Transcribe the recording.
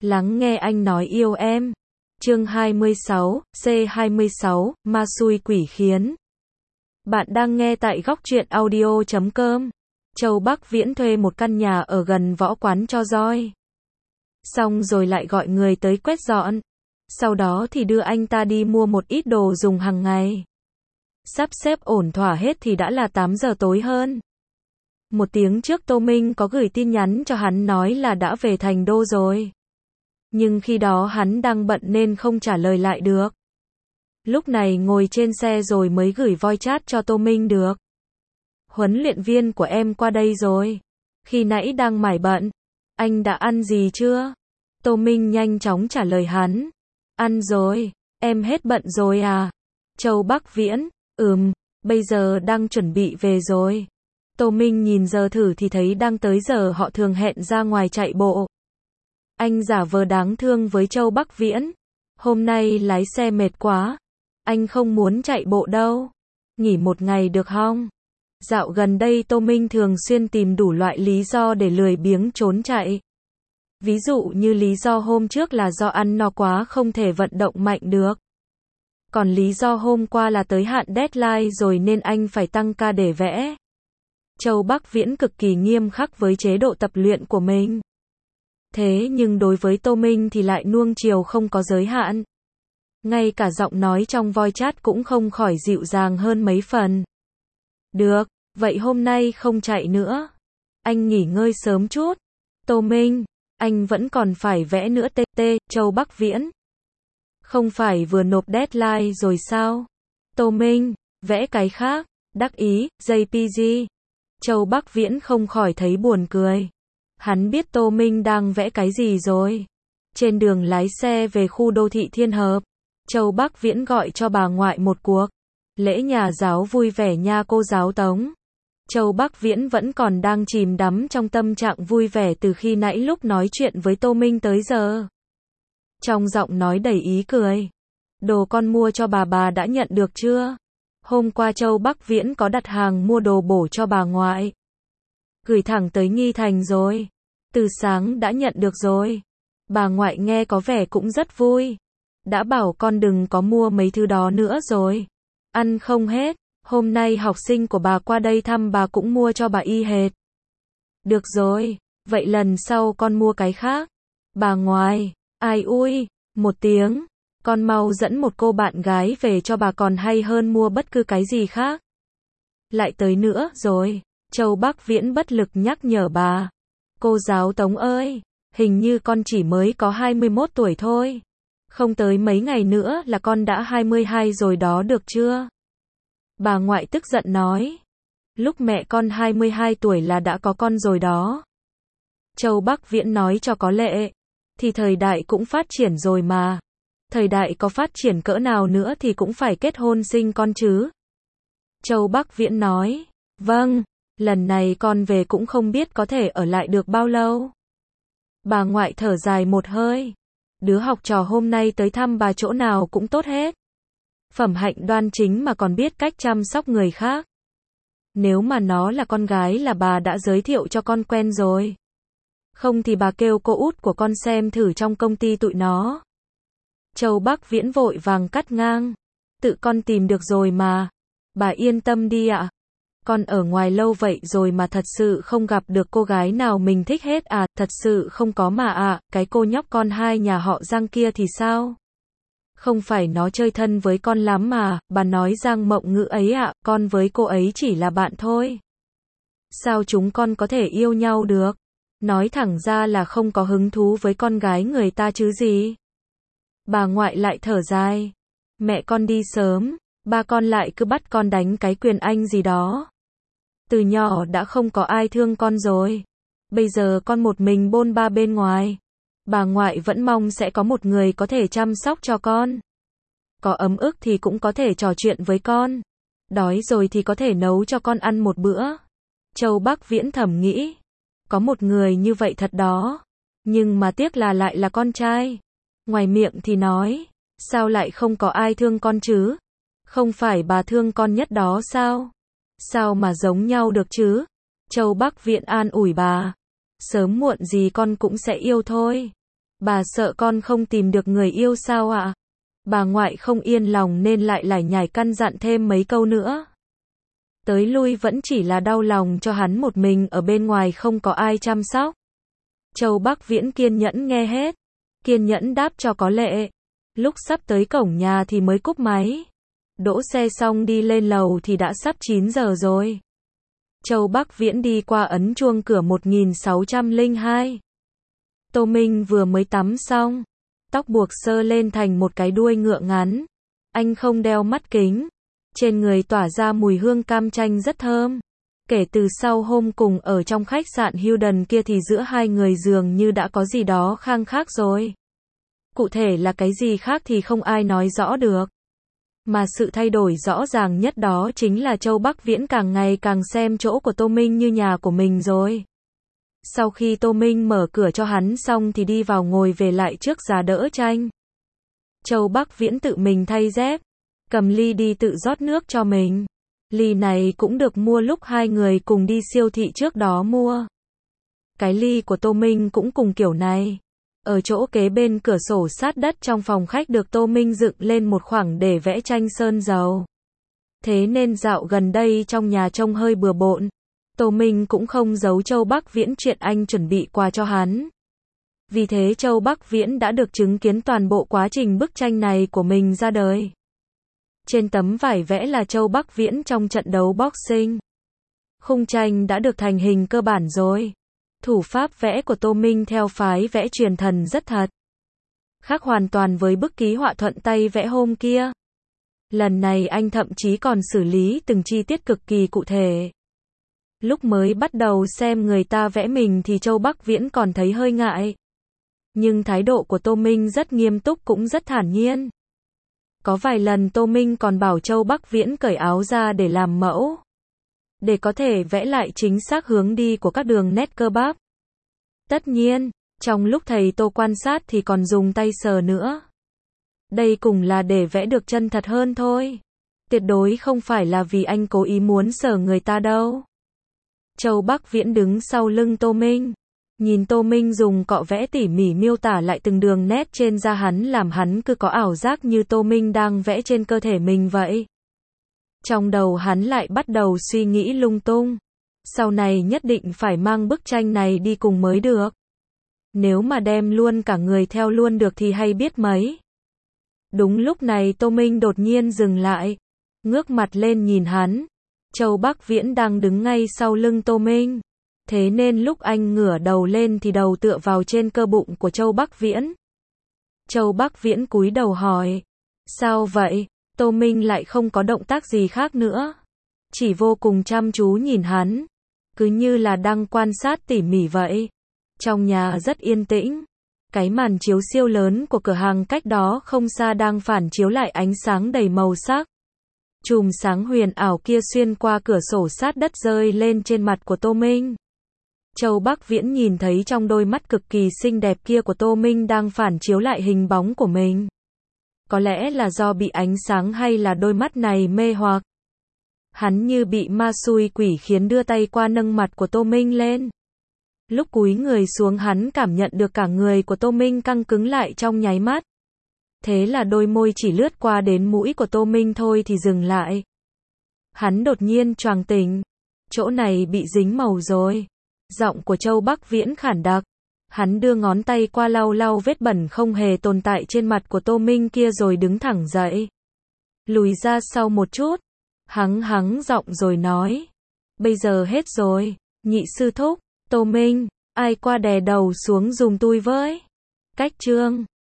Lắng nghe anh nói yêu em. Chương 26, C26, ma xui quỷ khiến. Bạn đang nghe tại góc truyện audio.com. Châu Bắc Viễn thuê một căn nhà ở gần võ quán cho roi. Xong rồi lại gọi người tới quét dọn. Sau đó thì đưa anh ta đi mua một ít đồ dùng hàng ngày. Sắp xếp ổn thỏa hết thì đã là 8 giờ tối hơn. Một tiếng trước Tô Minh có gửi tin nhắn cho hắn nói là đã về thành đô rồi. Nhưng khi đó hắn đang bận nên không trả lời lại được. Lúc này ngồi trên xe rồi mới gửi voice chat cho Tô Minh được. Huấn luyện viên của em qua đây rồi. Khi nãy đang mải bận. Anh đã ăn gì chưa? Tô Minh nhanh chóng trả lời hắn. Ăn rồi. Em hết bận rồi à? Châu Bắc Viễn. Bây giờ đang chuẩn bị về rồi. Tô Minh nhìn giờ thử thì thấy đang tới giờ họ thường hẹn ra ngoài chạy bộ. Anh giả vờ đáng thương với Châu Bắc Viễn. Hôm nay lái xe mệt quá. Anh không muốn chạy bộ đâu. Nghỉ một ngày được không? Dạo gần đây Tô Minh thường xuyên tìm đủ loại lý do để lười biếng trốn chạy. Ví dụ như lý do hôm trước là do ăn no quá không thể vận động mạnh được. Còn lý do hôm qua là tới hạn deadline rồi nên anh phải tăng ca để vẽ. Châu Bắc Viễn cực kỳ nghiêm khắc với chế độ tập luyện của mình. Thế nhưng đối với Tô Minh thì lại nuông chiều không có giới hạn. Ngay cả giọng nói trong voice chat cũng không khỏi dịu dàng hơn mấy phần. Được, vậy hôm nay không chạy nữa. Anh nghỉ ngơi sớm chút. Tô Minh, anh vẫn còn phải vẽ nữa Châu Bắc Viễn. Không phải vừa nộp deadline rồi sao? Tô Minh, vẽ cái khác, đắc ý, JPG. Châu Bắc Viễn không khỏi thấy buồn cười. Hắn biết Tô Minh đang vẽ cái gì rồi. Trên đường lái xe về khu đô thị Thiên Hợp, Châu Bắc Viễn gọi cho bà ngoại một cuộc. Lễ nhà giáo vui vẻ nha cô giáo Tống. Châu Bắc Viễn vẫn còn đang chìm đắm trong tâm trạng vui vẻ từ khi nãy lúc nói chuyện với Tô Minh tới giờ. Trong giọng nói đầy ý cười. Đồ con mua cho bà đã nhận được chưa? Hôm qua Châu Bắc Viễn có đặt hàng mua đồ bổ cho bà ngoại. Gửi thẳng tới Nghi Thành rồi. Từ sáng đã nhận được rồi. Bà ngoại nghe có vẻ cũng rất vui. Đã bảo con đừng có mua mấy thứ đó nữa rồi. Ăn không hết. Hôm nay học sinh của bà qua đây thăm bà cũng mua cho bà y hệt. Được rồi. Vậy lần sau con mua cái khác. Bà ngoại. Ai ui. Một tiếng. Con mau dẫn một cô bạn gái về cho bà còn hay hơn mua bất cứ cái gì khác. Lại tới nữa rồi. Châu Bắc Viễn bất lực nhắc nhở bà. Cô giáo Tống ơi, hình như con chỉ mới có 21 tuổi thôi. Không tới mấy ngày nữa là con đã 22 rồi đó được chưa? Bà ngoại tức giận nói. Lúc mẹ con 22 tuổi là đã có con rồi đó. Châu Bắc Viễn nói cho có lệ. Thì thời đại cũng phát triển rồi mà. Thời đại có phát triển cỡ nào nữa thì cũng phải kết hôn sinh con chứ. Châu Bắc Viễn nói. Vâng, lần này con về cũng không biết có thể ở lại được bao lâu. Bà ngoại thở dài một hơi. Đứa học trò hôm nay tới thăm bà chỗ nào cũng tốt hết. Phẩm hạnh đoan chính mà còn biết cách chăm sóc người khác. Nếu mà nó là con gái là bà đã giới thiệu cho con quen rồi. Không thì bà kêu cô út của con xem thử trong công ty tụi nó. Châu Bắc Viễn vội vàng cắt ngang. Tự con tìm được rồi mà. Bà yên tâm đi ạ. Con ở ngoài lâu vậy rồi mà thật sự không gặp được cô gái nào mình thích hết à, thật sự không có mà à, cái cô nhóc con hai nhà họ Giang kia thì sao? Không phải nó chơi thân với con lắm mà, bà nói Giang Mộng Ngữ ấy ạ, con với cô ấy chỉ là bạn thôi. Sao chúng con có thể yêu nhau được? Nói thẳng ra là không có hứng thú với con gái người ta chứ gì. Bà ngoại lại thở dài. Mẹ con đi sớm, ba con lại cứ bắt con đánh cái quyền anh gì đó. Từ nhỏ đã không có ai thương con rồi. Bây giờ con một mình bôn ba bên ngoài. Bà ngoại vẫn mong sẽ có một người có thể chăm sóc cho con. Có ấm ức thì cũng có thể trò chuyện với con. Đói rồi thì có thể nấu cho con ăn một bữa. Châu Bắc Viễn thầm nghĩ. Có một người như vậy thật đó. Nhưng mà tiếc là lại là con trai. Ngoài miệng thì nói. Sao lại không có ai thương con chứ? Không phải bà thương con nhất đó sao? Sao mà giống nhau được chứ? Châu Bắc Viễn an ủi bà. Sớm muộn gì con cũng sẽ yêu thôi. Bà sợ con không tìm được người yêu sao ạ? Bà ngoại không yên lòng nên lại lải nhải căn dặn thêm mấy câu nữa. Tới lui vẫn chỉ là đau lòng cho hắn một mình ở bên ngoài không có ai chăm sóc. Châu Bắc Viễn kiên nhẫn nghe hết, kiên nhẫn đáp cho có lệ. Lúc sắp tới cổng nhà thì mới cúp máy. Đỗ xe xong đi lên lầu thì đã sắp 9 giờ rồi. Châu Bắc Viễn đi qua ấn chuông cửa 1602. Tô Minh vừa mới tắm xong, tóc buộc sơ lên thành một cái đuôi ngựa ngắn. Anh không đeo mắt kính, trên người tỏa ra mùi hương cam chanh rất thơm. Kể từ sau hôm cùng ở trong khách sạn Hilton kia thì giữa hai người dường như đã có gì đó khăng khác rồi. Cụ thể là cái gì khác thì không ai nói rõ được. Mà sự thay đổi rõ ràng nhất đó chính là Châu Bắc Viễn càng ngày càng xem chỗ của Tô Minh như nhà của mình rồi. Sau khi Tô Minh mở cửa cho hắn xong thì đi vào ngồi về lại trước giá đỡ chanh. Châu Bắc Viễn tự mình thay dép, cầm ly đi tự rót nước cho mình. Ly này cũng được mua lúc hai người cùng đi siêu thị trước đó mua. Cái ly của Tô Minh cũng cùng kiểu này. Ở chỗ kế bên cửa sổ sát đất trong phòng khách được Tô Minh dựng lên một khoảng để vẽ tranh sơn dầu. Thế nên dạo gần đây trong nhà trông hơi bừa bộn. Tô Minh cũng không giấu Châu Bắc Viễn chuyện anh chuẩn bị quà cho hắn. Vì thế Châu Bắc Viễn đã được chứng kiến toàn bộ quá trình bức tranh này của mình ra đời. Trên tấm vải vẽ là Châu Bắc Viễn trong trận đấu boxing. Khung tranh đã được thành hình cơ bản rồi. Thủ pháp vẽ của Tô Minh theo phái vẽ truyền thần rất thật. Khác hoàn toàn với bức ký họa thuận tay vẽ hôm kia. Lần này anh thậm chí còn xử lý từng chi tiết cực kỳ cụ thể. Lúc mới bắt đầu xem người ta vẽ mình thì Châu Bắc Viễn còn thấy hơi ngại. Nhưng thái độ của Tô Minh rất nghiêm túc cũng rất thản nhiên. Có vài lần Tô Minh còn bảo Châu Bắc Viễn cởi áo ra để làm mẫu. Để có thể vẽ lại chính xác hướng đi của các đường nét cơ bắp. Tất nhiên, trong lúc thầy Tô quan sát thì còn dùng tay sờ nữa. Đây cũng là để vẽ được chân thật hơn thôi. Tuyệt đối không phải là vì anh cố ý muốn sờ người ta đâu. Châu Bắc Viễn đứng sau lưng Tô Minh. Nhìn Tô Minh dùng cọ vẽ tỉ mỉ miêu tả lại từng đường nét trên da hắn làm hắn cứ có ảo giác như Tô Minh đang vẽ trên cơ thể mình vậy. Trong đầu hắn lại bắt đầu suy nghĩ lung tung. Sau này nhất định phải mang bức tranh này đi cùng mới được. Nếu mà đem luôn cả người theo luôn được thì hay biết mấy. Đúng lúc này Tô Minh đột nhiên dừng lại. Ngước mặt lên nhìn hắn. Châu Bắc Viễn đang đứng ngay sau lưng Tô Minh. Thế nên lúc anh ngửa đầu lên thì đầu tựa vào trên cơ bụng của Châu Bắc Viễn. Châu Bắc Viễn cúi đầu hỏi. Sao vậy? Tô Minh lại không có động tác gì khác nữa. Chỉ vô cùng chăm chú nhìn hắn. Cứ như là đang quan sát tỉ mỉ vậy. Trong nhà rất yên tĩnh. Cái màn chiếu siêu lớn của cửa hàng cách đó không xa đang phản chiếu lại ánh sáng đầy màu sắc. Chùm sáng huyền ảo kia xuyên qua cửa sổ sát đất rơi lên trên mặt của Tô Minh. Châu Bắc Viễn nhìn thấy trong đôi mắt cực kỳ xinh đẹp kia của Tô Minh đang phản chiếu lại hình bóng của mình. Có lẽ là do bị ánh sáng hay là đôi mắt này mê hoặc. Hắn như bị ma xui quỷ khiến đưa tay qua nâng mặt của Tô Minh lên. Lúc cúi người xuống hắn cảm nhận được cả người của Tô Minh căng cứng lại trong nháy mắt. Thế là đôi môi chỉ lướt qua đến mũi của Tô Minh thôi thì dừng lại. Hắn đột nhiên choàng tỉnh. Chỗ này bị dính màu rồi. Giọng của Châu Bắc Viễn khản đặc. Hắn đưa ngón tay qua lau lau vết bẩn không hề tồn tại trên mặt của Tô Minh kia rồi đứng thẳng dậy. Lùi ra sau một chút. Hắng giọng rồi nói. Bây giờ hết rồi. Nhị sư thúc. Tô Minh. Ai qua đè đầu xuống dùm tui với. Cách chương.